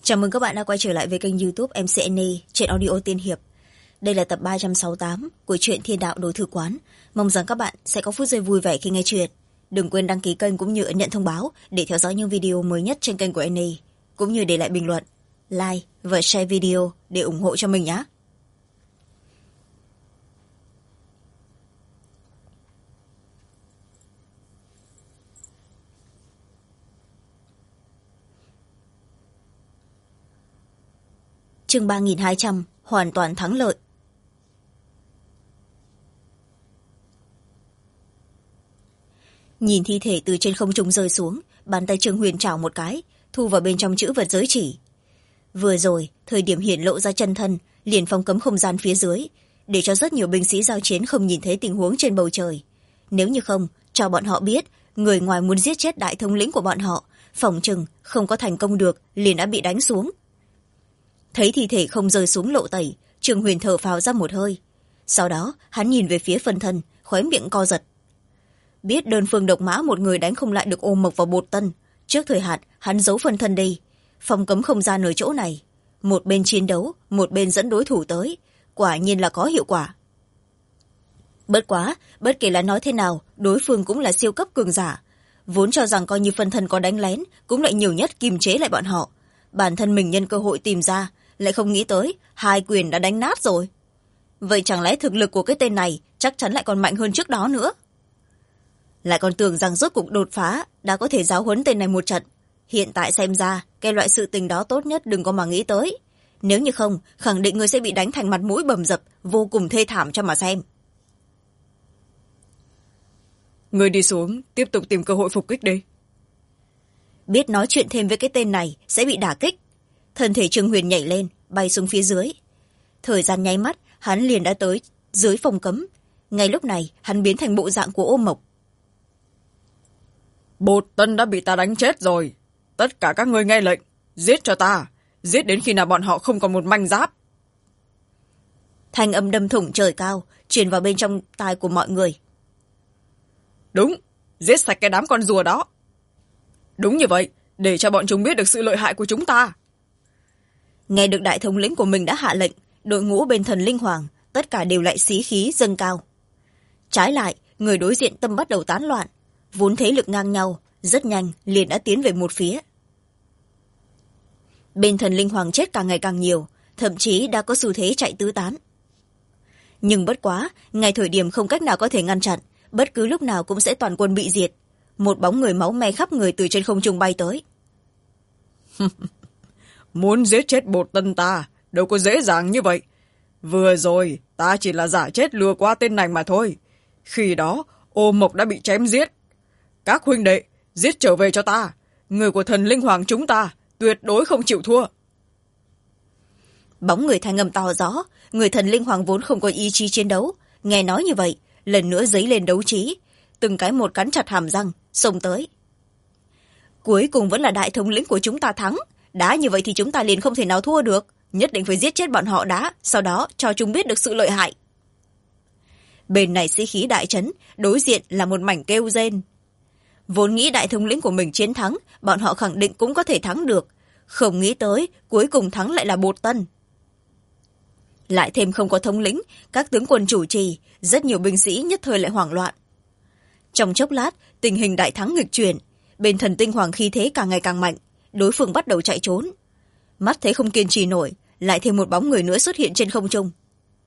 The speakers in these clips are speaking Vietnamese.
Chào mừng các bạn đã quay trở lại với kênh YouTube MCN trên audio Tiên Hiệp. Đây là tập 368 của truyện Thiên Đạo Đồ Thư Quán. Mong rằng các bạn sẽ có phút giây vui vẻ khi nghe chuyện. Đừng quên đăng ký kênh cũng như ấn nhận thông báo để theo dõi những video mới nhất trên kênh của NA, cũng như để lại bình luận, like và share video để ủng hộ cho mình nhé. Chương 3200 hoàn toàn thắng lợi. Nhìn thi thể từ trên không trung rơi xuống, bàn tay Trương Huyền chảo một cái, thu vào bên trong chữ vật giới chỉ. Vừa rồi, thời điểm hiển lộ ra chân thân, liền phong cấm không gian phía dưới, để cho rất nhiều binh sĩ giao chiến không nhìn thấy tình huống trên bầu trời. Nếu như không, cho bọn họ biết, người ngoài muốn giết chết đại thống lĩnh của bọn họ, phỏng chừng không có thành công được, liền đã bị đánh xuống. Thấy thi thể không rơi xuống lộ tẩy, Trương Huyền thở phào ra một hơi. Sau đó hắn nhìn về phía phân thân, khóe miệng co giật. Biết đơn phương độc mã một người đánh không lại được Ô Mộc và Bột Tân, trước thời hạn hắn giấu phân thân đi, phong cấm không gian ở chỗ này, một bên chiến đấu, một bên dẫn đối thủ tới, quả nhiên là có hiệu quả. Bất quá, bất kể là nói thế nào, đối phương cũng là siêu cấp cường giả, vốn cho rằng coi như phân thân có đánh lén cũng lại nhiều nhất kiềm chế lại bọn họ. Bản thân mình nhân cơ hội tìm ra, lại không nghĩ tới hai quyền đã đánh nát rồi. Vậy chẳng lẽ thực lực của cái tên này chắc chắn lại còn mạnh hơn trước đó nữa? Lại còn tưởng rằng rốt cục đột phá đã có thể giáo huấn tên này một trận. Hiện tại xem ra cái loại sự tình đó tốt nhất đừng có mà nghĩ tới. Nếu như không, khẳng định người sẽ bị đánh thành mặt mũi bầm dập, vô cùng thê thảm cho mà xem. Người đi xuống, tiếp tục tìm cơ hội phục kích đi. Biết nói chuyện thêm với cái tên này sẽ bị đả kích, thân thể Trương Huyền nhảy lên, bay xuống phía dưới. Thời gian nháy mắt, hắn liền đã tới dưới phòng cấm. Ngay lúc này, hắn biến thành bộ dạng của Ô Mộc. Bột Tân đã bị ta đánh chết rồi. Tất cả các ngươi nghe lệnh, giết cho ta, giết đến khi nào bọn họ không còn một manh giáp. Thanh âm đâm thủng trời cao, truyền vào bên trong tai của mọi người. Đúng, giết sạch cái đám con rùa đó. Đúng như vậy, để cho bọn chúng biết được sự lợi hại của chúng ta. Nghe được đại thống lĩnh của mình đã hạ lệnh, đội ngũ bên thần linh hoàng tất cả đều lại xí khí dâng cao. Trái lại, người đối diện tâm bắt đầu tán loạn, vốn thế lực ngang nhau, rất nhanh liền đã tiến về một phía. Bên thần linh hoàng chết càng ngày càng nhiều, thậm chí đã có xu thế chạy tứ tán. Nhưng bất quá, ngay thời điểm không cách nào có thể ngăn chặn, bất cứ lúc nào cũng sẽ toàn quân bị diệt. Một bóng người máu me khắp người từ trên không trung bay tới. Muốn giết chết Bột Tân ta đâu có dễ dàng như vậy. Vừa rồi ta chỉ là giả chết lừa qua tên này mà thôi. Khi đó Ô Mộc đã bị chém giết. Các huynh đệ, giết trở về cho ta. Người của thần linh hoàng chúng ta tuyệt đối không chịu thua. Bóng người thanh âm to rõ, người thần linh hoàng vốn không có ý chí chiến đấu, nghe nói như vậy lần nữa dấy lên đấu trí, từng cái một cắn chặt hàm răng xông tới. Cuối cùng vẫn là đại thống lĩnh của chúng ta thắng, đã như vậy thì chúng ta liền không thể nào thua được, nhất định phải giết chết bọn họ đã, sau đó cho chúng biết được sự lợi hại. Bên này sĩ khí đại trấn, đối diện là một mảnh kêu rên. Vốn nghĩ đại thống lĩnh của mình chiến thắng, bọn họ khẳng định cũng có thể thắng được, không nghĩ tới cuối cùng thắng lại là Bột Tân. Lại thêm không có thống lĩnh, các tướng quân chủ trì, rất nhiều binh sĩ nhất thời lại hoảng loạn. Trong chốc lát, tình hình đại thắng nghịch chuyển, bên thần tinh hoàng khí thế càng ngày càng mạnh, đối phương bắt đầu chạy trốn. Mắt thấy không kiên trì nổi, lại thêm một bóng người nữa xuất hiện trên không trung.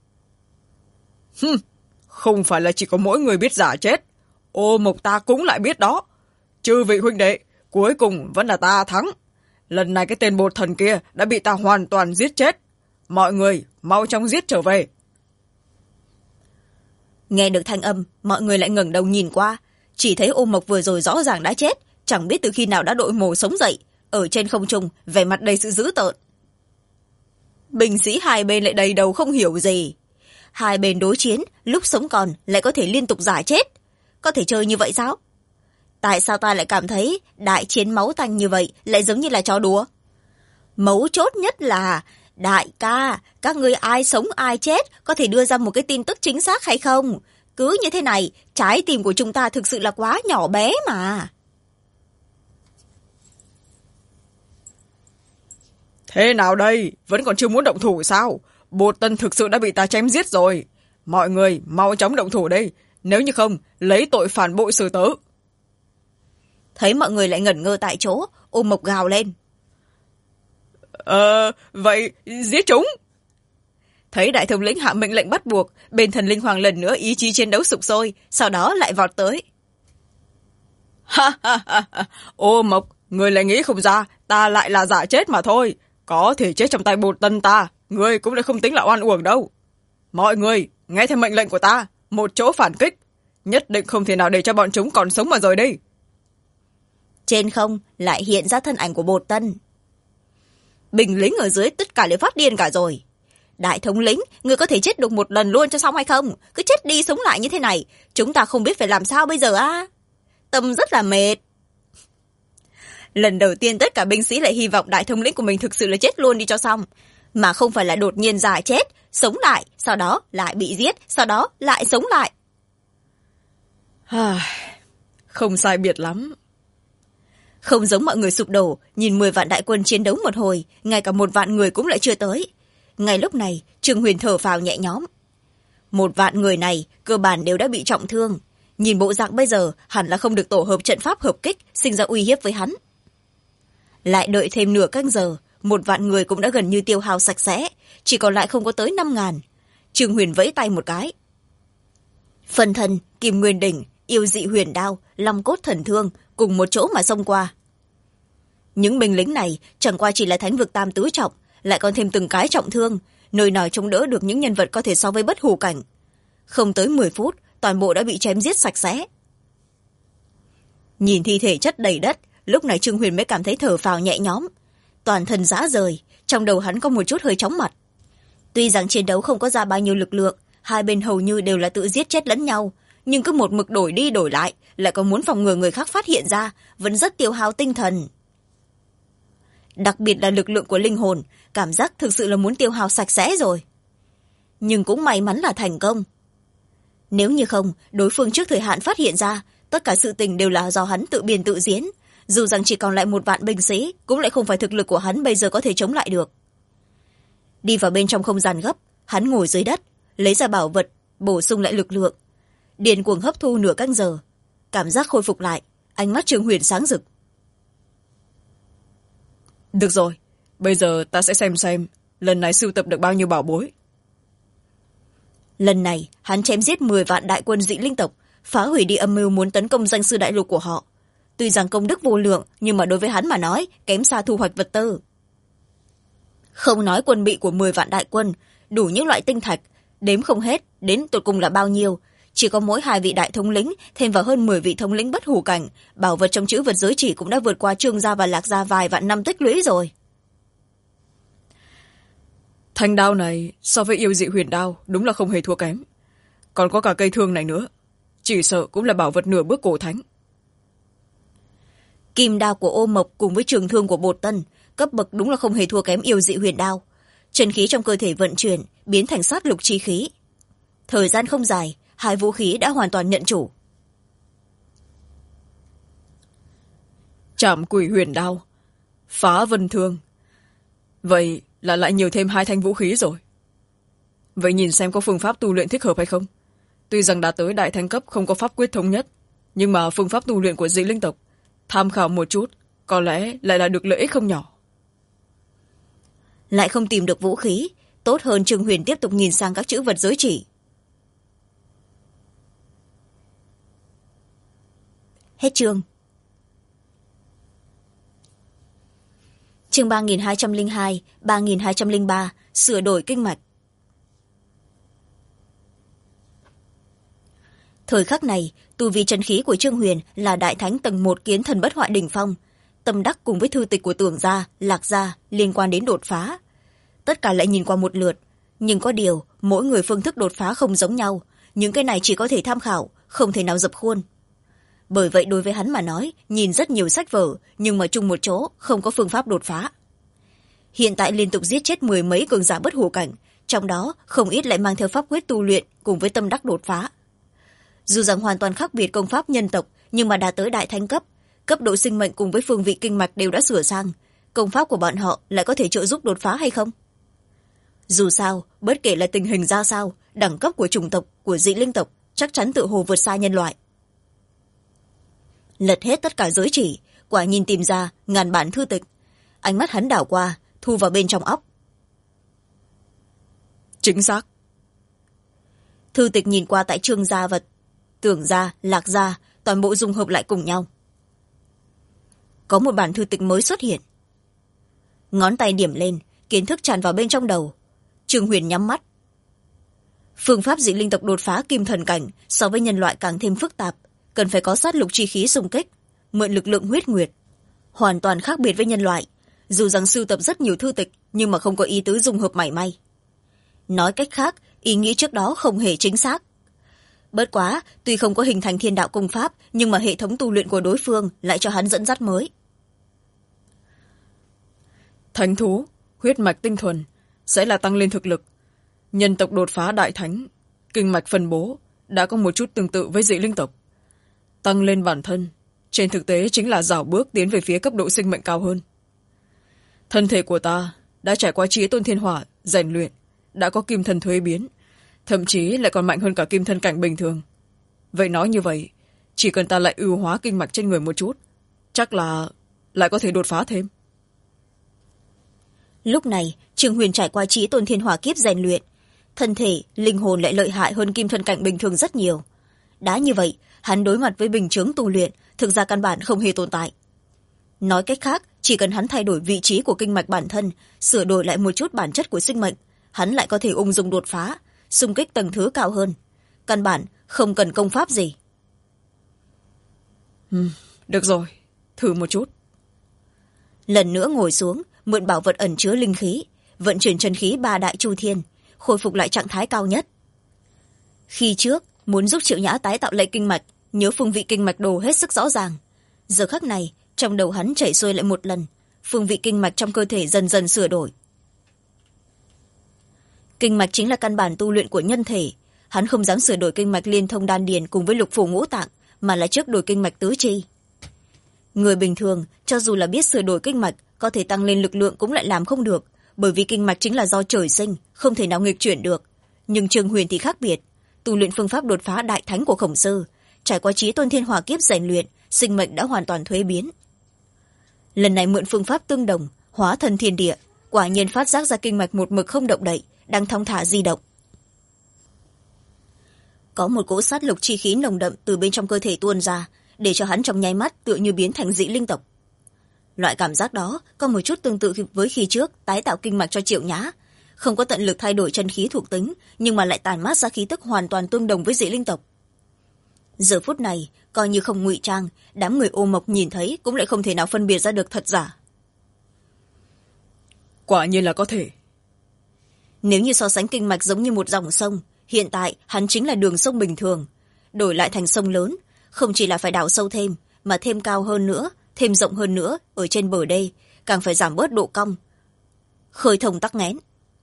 Không phải là chỉ có mỗi người biết giả chết, Ô Mộc ta cũng lại biết đó. Chư vị huynh đệ, cuối cùng vẫn là ta thắng. Lần này cái tên Bột Thần kia đã bị ta hoàn toàn giết chết. Mọi người mau chóng giết trở về. Nghe được thanh âm, mọi người lại ngẩng đầu nhìn qua, chỉ thấy Ô Mộc vừa rồi rõ ràng đã chết, chẳng biết từ khi nào đã đội mồ sống dậy, ở trên không trung vẻ mặt đầy sự dữ tợn. Binh sĩ hai bên lại đầy đầu không hiểu gì. Hai bên đối chiến, lúc sống còn lại có thể liên tục giả chết, có thể chơi như vậy sao? Tại sao ta lại cảm thấy đại chiến máu tanh như vậy lại giống như là trò đùa? Mấu chốt nhất là đại ca, các ngươi ai sống ai chết có thể đưa ra một cái tin tức chính xác hay không? Cứ như thế này, trái tim của chúng ta thực sự là quá nhỏ bé mà. Thế nào đây? Vẫn còn chưa muốn động thủ sao? Bột tân thực sự đã bị ta chém giết rồi. Mọi người mau chóng động thủ đây. Nếu như không, lấy tội phản bội xử tử. Thấy mọi người lại ngẩn ngơ tại chỗ, Ô Mộc gào lên. Vậy giết chúng. Thấy đại thống lĩnh hạ mệnh lệnh bắt buộc, bên thần linh hoàng lần nữa ý chí chiến đấu sục sôi, sau đó lại vọt tới. Ha ha ha ha. Ô Mộc, người lại nghĩ không ra, ta lại là giả chết mà thôi. Có thể chết trong tay bột tân ta, người cũng lại không tính là oan uổng đâu. Mọi người, nghe theo mệnh lệnh của ta, một chỗ phản kích. Nhất định không thể nào để cho bọn chúng còn sống mà rời đi. Trên không lại hiện ra thân ảnh của bột tân. Binh lính ở dưới tất cả đều phát điên cả rồi. Đại thống lĩnh, người có thể chết được một lần luôn cho xong hay không? Cứ chết đi sống lại như thế này, chúng ta không biết phải làm sao bây giờ á. Tâm rất là mệt. Lần đầu tiên tất cả binh sĩ lại hy vọng đại thống lĩnh của mình thực sự là chết luôn đi cho xong, mà không phải là đột nhiên giả chết, sống lại, sau đó lại bị giết, sau đó lại sống lại. Không sai biệt lắm. Không giống mọi người sụp đổ, nhìn 10 vạn đại quân chiến đấu một hồi, ngay cả 1 vạn người cũng lại chưa tới. Ngay lúc này, Trương Huyền thở phào nhẹ nhõm. 1 vạn người này cơ bản đều đã bị trọng thương. Nhìn bộ dạng bây giờ hẳn là không được tổ hợp trận pháp hợp kích sinh ra uy hiếp với hắn. Lại đợi thêm nửa canh giờ, 1 vạn người cũng đã gần như tiêu hao sạch sẽ, chỉ còn lại không có tới 5.000. Trương Huyền vẫy tay một cái. Phân thân, Kim Nguyên Đỉnh, Yêu Dị Huyền Đao, Long Cốt Thần Thương cùng một chỗ mà xông qua. Những binh lính này chẳng qua chỉ là thánh vực tam tứ trọng, lại còn thêm từng cái trọng thương, nơi nào chống đỡ được những nhân vật có thể so với bất hủ cảnh. Không tới 10 phút, toàn bộ đã bị chém giết sạch sẽ. Nhìn thi thể chất đầy đất, lúc này Trương Huyền mới cảm thấy thở phào nhẹ nhõm. Toàn thân rã rời, trong đầu hắn có một chút hơi chóng mặt. Tuy rằng chiến đấu không có ra bao nhiêu lực lượng, hai bên hầu như đều là tự giết chết lẫn nhau, nhưng cứ một mực đổi đi đổi lại, lại còn muốn phòng ngừa người khác phát hiện ra, vẫn rất tiêu hao tinh thần. Đặc biệt là lực lượng của linh hồn, cảm giác thực sự là muốn tiêu hao sạch sẽ rồi. Nhưng cũng may mắn là thành công. Nếu như không, đối phương trước thời hạn phát hiện ra, tất cả sự tình đều là do hắn tự biên tự diễn. Dù rằng chỉ còn lại 1 vạn binh sĩ, cũng lại không phải thực lực của hắn bây giờ có thể chống lại được. Đi vào bên trong không gian gấp, hắn ngồi dưới đất, lấy ra bảo vật, bổ sung lại lực lượng. Điền cuồng hấp thu nửa canh giờ, cảm giác khôi phục lại, ánh mắt Trương Huyền sáng rực. Được rồi, bây giờ ta sẽ xem lần này sưu tập được bao nhiêu bảo bối. Lần này hắn chém giết 10 vạn đại quân dị linh tộc, phá hủy đi âm mưu muốn tấn công danh sư đại lục của họ. Tuy rằng công đức vô lượng, nhưng mà đối với hắn mà nói, kém xa thu hoạch vật tư. Không nói quân bị của 10 vạn đại quân, đủ những loại tinh thạch, đếm không hết, đến tột cùng là bao nhiêu. Chỉ có mỗi 2 vị đại thống lĩnh, thêm vào hơn 10 vị thống lĩnh bất hủ cảnh, bảo vật trong chữ vật giới chỉ cũng đã vượt qua Trương gia và Lạc gia vài vạn năm tích lũy rồi. Thanh đao này so với Yêu Dị Huyền Đao đúng là không hề thua kém. Còn có cả cây thương này nữa, chỉ sợ cũng là bảo vật nửa bước cổ thánh. Kim đao của Ô Mộc cùng với trường thương của Bột Tân, cấp bậc đúng là không hề thua kém Yêu Dị Huyền Đao. Chân khí trong cơ thể vận chuyển, biến thành sát lục chi khí. Thời gian không dài, 2 vũ khí đã hoàn toàn nhận chủ. Trảm Quỷ Huyền Đao, Phá Vân Thương. Vậy là lại nhiều thêm 2 thanh vũ khí rồi. Vậy nhìn xem có phương pháp tu luyện thích hợp hay không. Tuy rằng đã tới đại thánh cấp không có pháp quyết thống nhất, nhưng mà phương pháp tu luyện của dị linh tộc, tham khảo một chút, có lẽ lại là được lợi ích không nhỏ. Lại không tìm được vũ khí, tốt hơn Trương Huyền tiếp tục nhìn sang các chữ vật giới chỉ. Hết chương. Chương 3202, 3203, sửa đổi kinh mạch. Thời khắc này, tu vi chân khí của Trương Huyền là đại thánh tầng 1 kiến thần bất hoại đỉnh phong. Tâm đắc cùng với thư tịch của Tưởng gia, Lạc gia liên quan đến đột phá. Tất cả lại nhìn qua một lượt, nhưng có điều, mỗi người phương thức đột phá không giống nhau, những cái này chỉ có thể tham khảo, không thể nào dập khuôn. Bởi vậy đối với hắn mà nói, nhìn rất nhiều sách vở, nhưng mà chung một chỗ, không có phương pháp đột phá. Hiện tại liên tục giết chết 10 mấy cường giả bất hủ cảnh, trong đó không ít lại mang theo pháp quyết tu luyện cùng với tâm đắc đột phá. Dù rằng hoàn toàn khác biệt công pháp nhân tộc, nhưng mà đã tới đại thánh cấp, cấp độ sinh mệnh cùng với phương vị kinh mạch đều đã sửa sang, công pháp của bọn họ lại có thể trợ giúp đột phá hay không? Dù sao, bất kể là tình hình ra sao, đẳng cấp của chủng tộc, của dị linh tộc chắc chắn tự hồ vượt xa nhân loại. Lật hết tất cả giới chỉ, quả nhìn tìm ra ngàn bản thư tịch. Ánh mắt hắn đảo qua, thu vào bên trong óc. Chính xác. Thư tịch nhìn qua tại Trương gia và Tưởng gia, Lạc gia, toàn bộ dung hợp lại cùng nhau. Có một bản thư tịch mới xuất hiện. Ngón tay điểm lên, kiến thức tràn vào bên trong đầu. Trương Huyền nhắm mắt. Phương pháp dị linh tộc đột phá kim thần cảnh so với nhân loại càng thêm phức tạp, cần phải có sát lục chi khí xung kích, mượn lực lượng huyết nguyệt, hoàn toàn khác biệt với nhân loại. Dù rằng sưu tập rất nhiều thư tịch, nhưng mà không có ý tứ dung hợp mảy may. Nói cách khác, ý nghĩ trước đó không hề chính xác. Bất quá, tuy không có hình thành thiên đạo công pháp, nhưng mà hệ thống tu luyện của đối phương lại cho hắn dẫn dắt mới. Thánh thú, huyết mạch tinh thuần sẽ là tăng lên thực lực. Nhân tộc đột phá đại thánh, kinh mạch phân bố đã có một chút tương tự với dị linh tộc. Tăng lên bản thân, trên thực tế chính là rảo bước tiến về phía cấp độ sinh mệnh cao hơn. Thân thể của ta đã trải qua Chí Tôn Thiên Hỏa rèn luyện, đã có kim thân thuế biến, thậm chí lại còn mạnh hơn cả kim thân cảnh bình thường. Vậy nói như vậy, chỉ cần ta lại ưu hóa kinh mạch trên người một chút, chắc là lại có thể đột phá thêm. Lúc này, Trương Huyền trải qua Chí Tôn Thiên Hỏa kiếp rèn luyện, thân thể, linh hồn lại lợi hại hơn kim thân cảnh bình thường rất nhiều. Đã như vậy, hắn đối mặt với bình chướng tu luyện, thực ra căn bản không hề tồn tại. Nói cách khác, chỉ cần hắn thay đổi vị trí của kinh mạch bản thân, sửa đổi lại một chút bản chất của sinh mệnh, hắn lại có thể ung dung đột phá, xung kích tầng thứ cao hơn. Căn bản không cần công pháp gì. Được rồi, thử một chút. Lần nữa ngồi xuống, mượn bảo vật ẩn chứa linh khí, vận chuyển chân khí ba đại chu thiên, khôi phục lại trạng thái cao nhất. Khi trước, muốn giúp Triệu Nhã tái tạo lại kinh mạch, nhớ phương vị kinh mạch đồ hết sức rõ ràng. Giờ khắc này, trong đầu hắn chảy xuôi lại một lần, phương vị kinh mạch trong cơ thể dần dần sửa đổi. Kinh mạch chính là căn bản tu luyện của nhân thể. Hắn không dám sửa đổi kinh mạch liên thông đan điền cùng với lục phủ ngũ tạng, mà là trước đổi kinh mạch tứ chi. Người bình thường, cho dù là biết sửa đổi kinh mạch, có thể tăng lên lực lượng cũng lại làm không được, bởi vì kinh mạch chính là do trời sinh, không thể nào nghịch chuyển được. Nhưng Trương Huyền thì khác biệt, tu luyện phương pháp đột phá đại thánh của Khổng Sư, trải qua Chí Tôn Thiên Hỏa kiếp rèn luyện, sinh mệnh đã hoàn toàn thuế biến. Lần này mượn phương pháp tương đồng, hóa thân thiên địa, quả nhiên phát giác ra kinh mạch một mực không động đậy, đang thong thả di động. Có một cỗ sát lục chi khí nồng đậm từ bên trong cơ thể tuôn ra, để cho hắn trong nháy mắt tựa như biến thành dị linh tộc. Loại cảm giác đó có một chút tương tự với khi trước tái tạo kinh mạch cho Triệu Nhã, không có tận lực thay đổi chân khí thuộc tính, nhưng mà lại tản mát ra khí tức hoàn toàn tương đồng với dị linh tộc. Giờ phút này, coi như không ngụy trang, đám người Ô Mộc nhìn thấy cũng lại không thể nào phân biệt ra được thật giả. Quả nhiên là có thể. Nếu như so sánh kinh mạch giống như một dòng sông, hiện tại hắn chính là đường sông bình thường. Đổi lại thành sông lớn, không chỉ là phải đào sâu thêm, mà thêm cao hơn nữa, thêm rộng hơn nữa, ở trên bờ đê, càng phải giảm bớt độ cong. Khơi thông tắc nghẽn.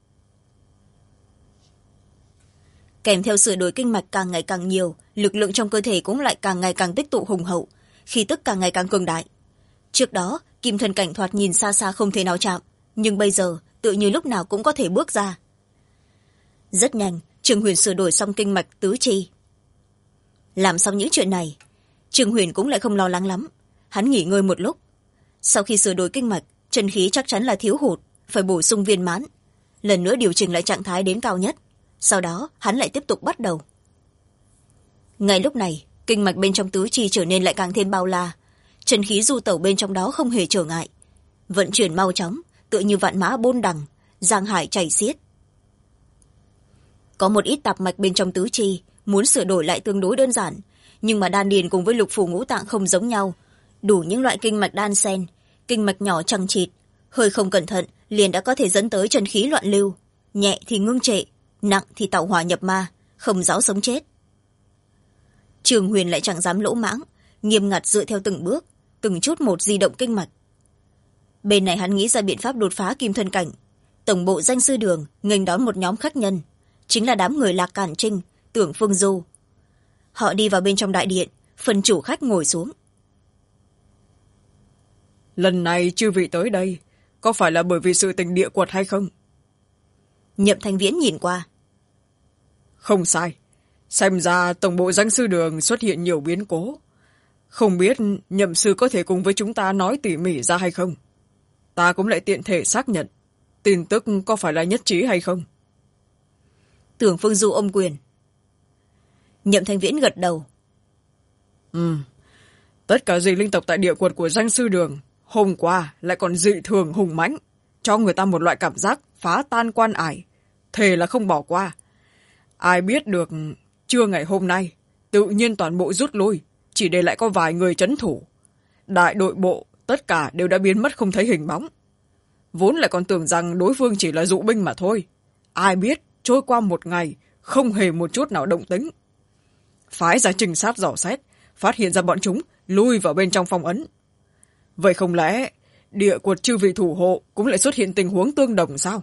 Kèm theo sửa đổi kinh mạch càng ngày càng nhiều, lực lượng trong cơ thể cũng lại càng ngày càng tích tụ hùng hậu, khí tức càng ngày càng cường đại. Trước đó, kim thần cảnh thoạt nhìn xa xa không thể nào chạm, nhưng bây giờ tự như lúc nào cũng có thể bước ra. Rất nhanh, Trương Huyền sửa đổi xong kinh mạch tứ chi. Làm xong những chuyện này, Trương Huyền cũng lại không lo lắng lắm. Hắn nghỉ ngơi một lúc. Sau khi sửa đổi kinh mạch, chân khí chắc chắn là thiếu hụt, phải bổ sung viên mãn. Lần nữa điều chỉnh lại trạng thái đến cao nhất. Sau đó, hắn lại tiếp tục bắt đầu. Ngay lúc này, kinh mạch bên trong tứ chi trở nên lại càng thêm bao la. Chân khí du tẩu bên trong đó không hề trở ngại. Vận chuyển mau chóng, tựa như vạn mã bôn đằng, giang hải chảy xiết. Có một ít tạp mạch bên trong tứ chi, muốn sửa đổi lại tương đối đơn giản, nhưng mà đan điền cùng với lục phủ ngũ tạng không giống nhau. Đủ những loại kinh mạch đan xen, kinh mạch nhỏ chằng chịt, hơi không cẩn thận liền đã có thể dẫn tới chân khí loạn lưu, nhẹ thì ngưng trệ, nặng thì tẩu hỏa nhập ma, không rõ sống chết. Trương Huyền lại chẳng dám lỗ mãng, nghiêm ngặt dựa theo từng bước, từng chút một di động kinh mạch. Bên này hắn nghĩ ra biện pháp đột phá kim thân cảnh. Tổng bộ Danh Sư Đường nghênh đón một nhóm khách nhân, chính là đám người Lạc Cản Trinh, Tưởng Phương Du. Họ đi vào bên trong đại điện, phần chủ khách ngồi xuống. Lần này chư vị tới đây có phải là bởi vì sự tình địa quật hay không? Nhậm Thanh Viễn nhìn qua. Không sai. Xem ra tổng bộ danh sư đường xuất hiện nhiều biến cố. Không biết nhậm sư có thể cùng với chúng ta nói tỉ mỉ ra hay không? Ta cũng lại tiện thể xác nhận tin tức có phải là nhất trí hay không. Tưởng Phương Du ôm quyền. Nhậm Thanh Viễn gật đầu. Tất cả dị linh tộc tại địa quật của danh sư đường hôm qua lại còn dị thường hùng mãnh, cho người ta một loại cảm giác phá tan quan ải, thề là không bỏ qua. Ai biết được trưa ngày hôm nay tự nhiên toàn bộ rút lui, chỉ để lại có vài người trấn thủ. Đại đội bộ tất cả đều đã biến mất không thấy hình bóng. Vốn lại còn tưởng rằng đối phương chỉ là dụ binh mà thôi. Ai biết trôi qua một ngày không hề một chút nào động tĩnh. Phái ra trinh sát dò xét, phát hiện ra bọn chúng lui vào bên trong phong ấn. Vậy không lẽ địa quật chư vị thủ hộ cũng lại xuất hiện tình huống tương đồng sao?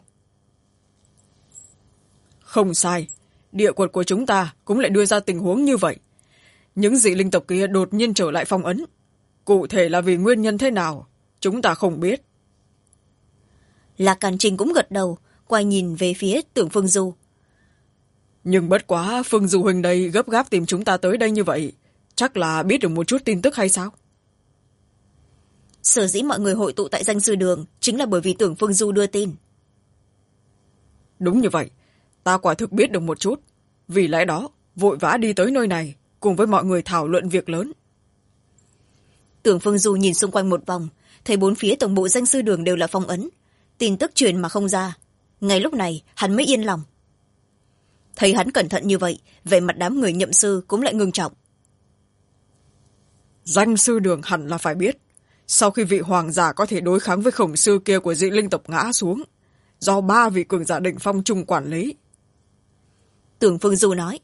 Không sai, địa quật của chúng ta cũng lại đưa ra tình huống như vậy. Những dị linh tộc kia đột nhiên trở lại phong ấn. Cụ thể là vì nguyên nhân thế nào, chúng ta không biết. Lạc Càn Trinh cũng gật đầu, quay nhìn về phía Tưởng Phương Du. Nhưng bất quá Phương Du huynh đây gấp gáp tìm chúng ta tới đây như vậy, chắc là biết được một chút tin tức hay sao? Sở dĩ mọi người hội tụ tại danh sư đường chính là bởi vì Tưởng Phương Du đưa tin. Đúng như vậy, ta quả thực biết được một chút. Vì lẽ đó, vội vã đi tới nơi này, cùng với mọi người thảo luận việc lớn. Tưởng Phương Du nhìn xung quanh một vòng, thấy bốn phía tổng bộ danh sư đường đều là phong ấn. Tin tức truyền mà không ra. Ngay lúc này, hắn mới yên lòng. Thấy hắn cẩn thận như vậy, vẻ mặt đám người nhậm sư cũng lại ngưng trọng. Danh sư đường hẳn là phải biết. Sau khi vị hoàng giả có thể đối kháng với khổng sư kia của dị linh tộc ngã xuống, do 3 vị cường giả định phong chung quản lý. Tưởng Phương Du nói.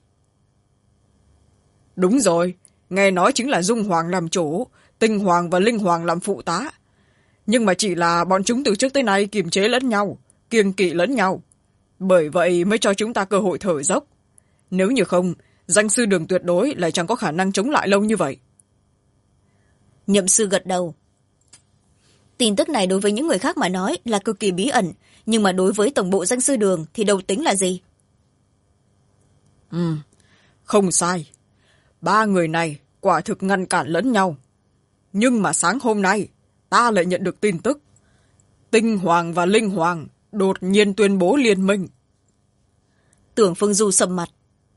Đúng rồi, nghe nói chính là Dung Hoàng làm chủ, Tinh Hoàng và Linh Hoàng làm phụ tá. Nhưng mà chỉ là bọn chúng từ trước tới nay kiềm chế lẫn nhau, kiêng kỵ lẫn nhau. Bởi vậy mới cho chúng ta cơ hội thở dốc. Nếu như không, danh sư đường tuyệt đối lại chẳng có khả năng chống lại lâu như vậy. Nhậm sư gật đầu. Tin tức này đối với những người khác mà nói là cực kỳ bí ẩn, nhưng mà đối với tổng bộ danh sư đường thì đâu tính là gì? Không sai. 3 người này quả thực ngăn cản lẫn nhau. Nhưng mà sáng hôm nay, ta lại nhận được tin tức. Tinh Hoàng và Linh Hoàng đột nhiên tuyên bố liên minh. Tưởng Phương Du sầm mặt.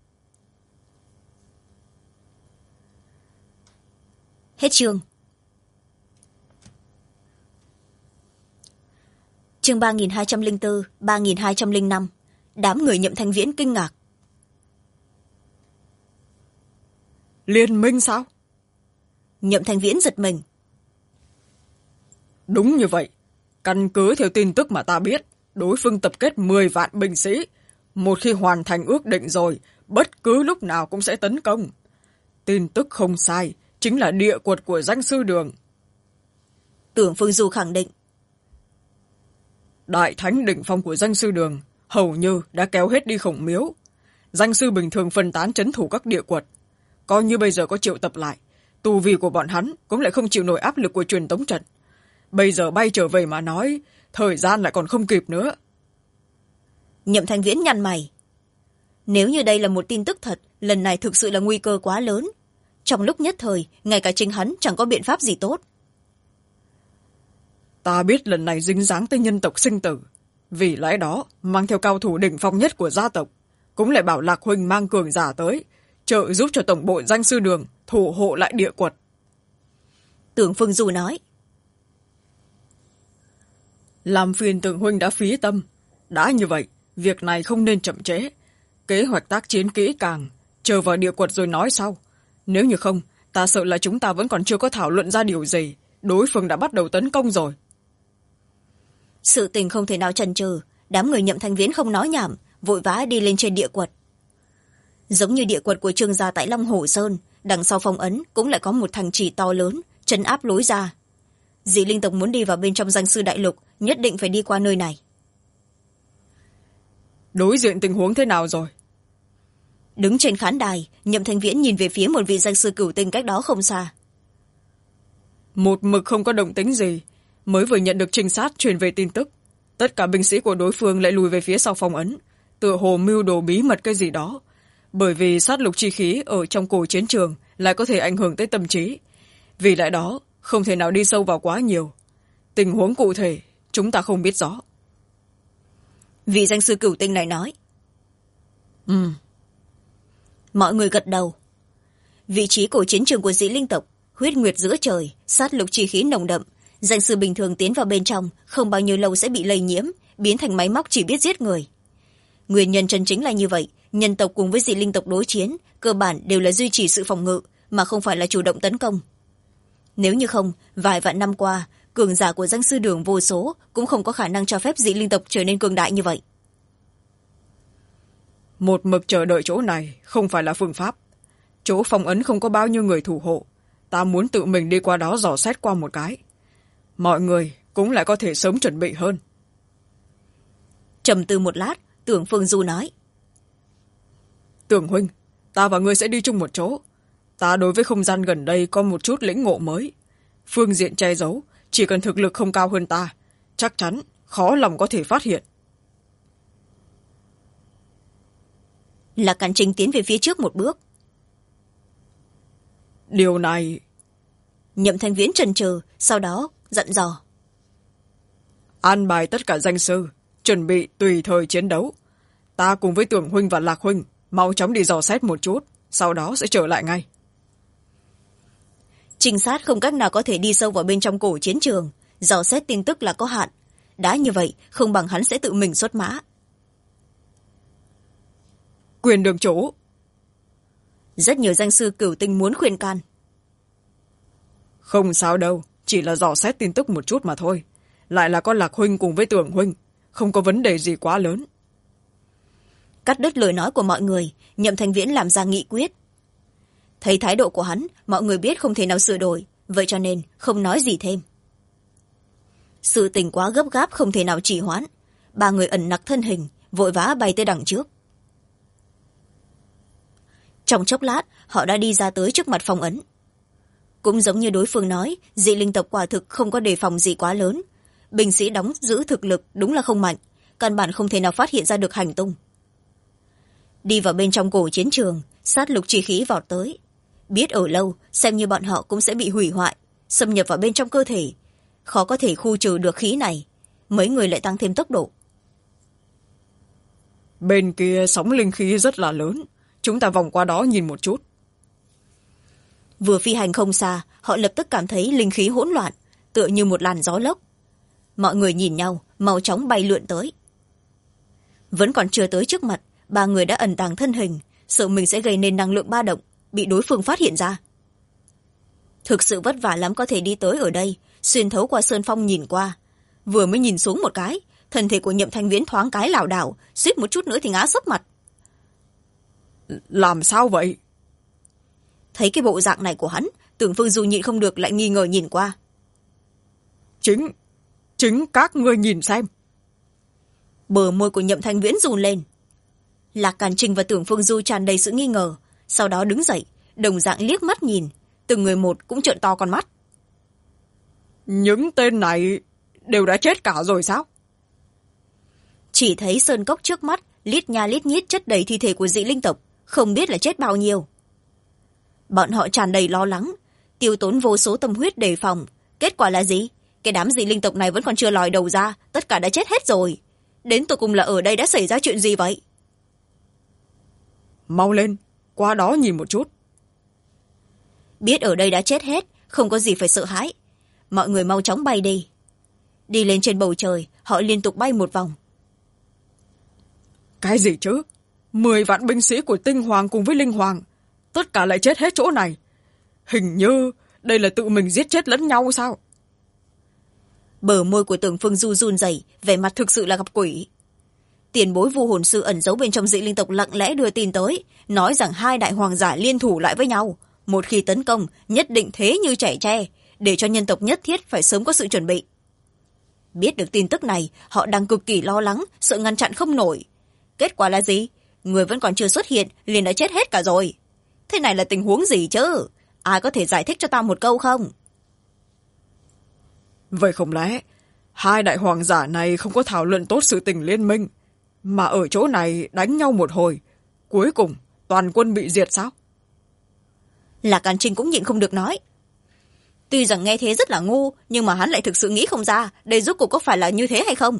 Hết chương. Chương 3204, 3205. Đám người Nhậm Thanh Viễn kinh ngạc. Liên minh sao? Nhậm Thanh Viễn giật mình. Đúng như vậy. Căn cứ theo tin tức mà ta biết, đối phương tập kết 10 vạn binh sĩ. Một khi hoàn thành ước định rồi, bất cứ lúc nào cũng sẽ tấn công. Tin tức không sai, chính là địa quật của danh sư đường. Tưởng Phương Du khẳng định. Đại thánh đỉnh phong của danh sư đường hầu như đã kéo hết đi khổng miếu. Danh sư bình thường phân tán trấn thủ các địa quật. Coi như bây giờ có triệu tập lại, tù vì của bọn hắn cũng lại không chịu nổi áp lực của truyền tống trận. Bây giờ bay trở về mà nói, thời gian lại còn không kịp nữa. Nhậm Thanh Viễn nhăn mày. Nếu như đây là một tin tức thật, lần này thực sự là nguy cơ quá lớn. Trong lúc nhất thời, ngay cả chính hắn chẳng có biện pháp gì tốt. Ta biết lần này dính dáng tới nhân tộc sinh tử. Vì lẽ đó, mang theo cao thủ đỉnh phong nhất của gia tộc, cũng lại bảo Lạc huynh mang cường giả tới, trợ giúp cho tổng bộ danh sư đường thủ hộ lại địa quật. Tưởng Phương Du nói. Làm phiền Tưởng huynh đã phí tâm. Đã như vậy, việc này không nên chậm trễ. Kế hoạch tác chiến kỹ càng, chờ vào địa quật rồi nói sau. Nếu như không, ta sợ là chúng ta vẫn còn chưa có thảo luận ra điều gì. Đối phương đã bắt đầu tấn công rồi. Sự tình không thể nào chần chừ, đám người Nhậm Thanh Viễn không nói nhảm, vội vã đi lên trên địa quật. Giống như địa quật của Trương gia tại Long Hổ Sơn, đằng sau phong ấn cũng lại có một thành trì to lớn, trấn áp lối ra. Dị linh tộc muốn đi vào bên trong danh sư đại lục, nhất định phải đi qua nơi này. Đối diện tình huống thế nào rồi? Đứng trên khán đài, Nhậm Thanh Viễn nhìn về phía một vị danh sư cửu tinh cách đó không xa. Một mực không có động tĩnh gì. mới vừa nhận được trinh sát truyền về tin tức, tất cả binh sĩ của đối phương lại lùi về phía sau phong ấn, tựa hồ mưu đồ bí mật cái gì đó, bởi vì sát lục chi khí ở trong cổ chiến trường lại có thể ảnh hưởng tới tâm trí, vì lẽ đó không thể nào đi sâu vào quá nhiều. Tình huống cụ thể chúng ta không biết rõ. Vị danh sư cửu tinh này nói. Mọi người gật đầu. Vị trí cổ chiến trường của dị linh tộc, huyết nguyệt giữa trời, sát lục chi khí nồng đậm, danh sư bình thường tiến vào bên trong không bao nhiêu lâu sẽ bị lây nhiễm, biến thành máy móc chỉ biết giết người. Nguyên nhân chân chính là như vậy, nhân tộc cùng với dị linh tộc đối chiến cơ bản đều là duy trì sự phòng ngự mà không phải là chủ động tấn công. Nếu như không, vài vạn năm qua cường giả của danh sư đường vô số cũng không có khả năng cho phép dị linh tộc trở nên cường đại như vậy. Một mực chờ đợi chỗ này không phải là phương pháp. Chỗ phong ấn không có bao nhiêu người thủ hộ, ta muốn tự mình đi qua đó dò xét qua một cái. Mọi người cũng lại có thể sớm chuẩn bị hơn. Trầm tư một lát, Tưởng Phương Du nói. Tưởng huynh, ta và ngươi sẽ đi chung một chỗ. Ta đối với không gian gần đây có một chút lĩnh ngộ mới. Phương diện che giấu, chỉ cần thực lực không cao hơn ta, chắc chắn khó lòng có thể phát hiện. Lạc Càn Trinh tiến về phía trước một bước. Điều này... Nhậm Thanh Viễn chần chừ, sau đó dặn dò. An bài tất cả danh sư, chuẩn bị tùy thời chiến đấu. Ta cùng với Tưởng huynh và Lạc huynh mau chóng đi dò xét một chút, sau đó sẽ trở lại ngay. Trinh sát không cách nào có thể đi sâu vào bên trong cổ chiến trường, dò xét tin tức là có hạn. Đã như vậy, không bằng hắn sẽ tự mình xuất mã. Quyền đường chủ. Rất nhiều danh sư cửu tinh muốn khuyên can. Không sao đâu, chỉ là dò xét tin tức một chút mà thôi. Lại là có Lạc huynh cùng với Tưởng huynh, không có vấn đề gì quá lớn. Cắt đứt lời nói của mọi người, Nhậm Thanh Viễn làm ra nghị quyết. Thấy thái độ của hắn, mọi người biết không thể nào sửa đổi, vậy cho nên không nói gì thêm. Sự tình quá gấp gáp không thể nào trì hoãn. Ba người ẩn nặc thân hình, vội vã bay tới đằng trước. Trong chốc lát, họ đã đi ra tới trước mặt phong ấn. Cũng giống như đối phương nói, dị linh tộc quả thực không có đề phòng gì quá lớn. Binh sĩ đóng giữ thực lực đúng là không mạnh, căn bản không thể nào phát hiện ra được hành tung. Đi vào bên trong cổ chiến trường, sát lục chi khí vọt tới. Biết ở lâu, xem như bọn họ cũng sẽ bị hủy hoại, xâm nhập vào bên trong cơ thể. Khó có thể khu trừ được khí này. Mấy người lại tăng thêm tốc độ. Bên kia sóng linh khí rất là lớn. Chúng ta vòng qua đó nhìn một chút. Vừa phi hành không xa, họ lập tức cảm thấy linh khí hỗn loạn, tựa như một làn gió lốc. Mọi người nhìn nhau, mau chóng bay lượn tới. Vẫn còn chưa tới trước mặt, ba người đã ẩn tàng thân hình, sợ mình sẽ gây nên năng lượng ba động, bị đối phương phát hiện ra. Thực sự vất vả lắm có thể đi tới ở đây, xuyên thấu qua sơn phong nhìn qua. Vừa mới nhìn xuống một cái, thân thể của Nhậm Thanh Viễn thoáng cái lảo đảo, suýt một chút nữa thì ngã sấp mặt. Làm sao vậy? Thấy cái bộ dạng này của hắn, Tưởng Phương Du nhịn không được lại nghi ngờ nhìn qua. Chính các ngươi nhìn xem. Bờ môi của Nhậm Thanh Viễn run lên. Lạc Càn Trinh và Tưởng Phương Du tràn đầy sự nghi ngờ, sau đó đứng dậy, đồng dạng liếc mắt nhìn, từng người một cũng trợn to con mắt. Những tên này đều đã chết cả rồi sao? Chỉ thấy sơn cốc trước mắt lít nha lít nhít chất đầy thi thể của dị linh tộc, không biết là chết bao nhiêu. Bọn họ tràn đầy lo lắng, tiêu tốn vô số tâm huyết đề phòng. Kết quả là gì? Cái đám dị linh tộc này vẫn còn chưa lòi đầu ra, tất cả đã chết hết rồi. Đến tụi cùng là ở đây đã xảy ra chuyện gì vậy? Mau lên, qua đó nhìn một chút. Biết ở đây đã chết hết, không có gì phải sợ hãi. Mọi người mau chóng bay đi. Đi lên trên bầu trời, họ liên tục bay một vòng. Cái gì chứ? 10 vạn binh sĩ của Tinh Hoàng cùng với Linh Hoàng, tất cả lại chết hết chỗ này. Hình như đây là tự mình giết chết lẫn nhau sao? Bờ môi của Tưởng Phương Du run rẩy, vẻ mặt thực sự là gặp quỷ. Tiền bối Vu hồn sư ẩn giấu bên trong dị linh tộc lặng lẽ đưa tin tới, nói rằng hai đại hoàng giả liên thủ lại với nhau, một khi tấn công nhất định thế như trẻ tre, để cho nhân tộc nhất thiết phải sớm có sự chuẩn bị. Biết được tin tức này, họ đang cực kỳ lo lắng, sợ ngăn chặn không nổi. Kết quả là gì? Người vẫn còn chưa xuất hiện liền đã chết hết cả rồi. Thế này là tình huống gì chứ? Ai có thể giải thích cho ta một câu không? Vậy không lẽ hai đại hoàng giả này không có thảo luận tốt sự tình liên minh, mà ở chỗ này đánh nhau một hồi, cuối cùng toàn quân bị diệt sao? Lạc Càn Trinh cũng nhịn không được nói. Tuy rằng nghe thế rất là ngu, nhưng mà hắn lại thực sự nghĩ không ra đây rốt cuộc có phải là như thế hay không.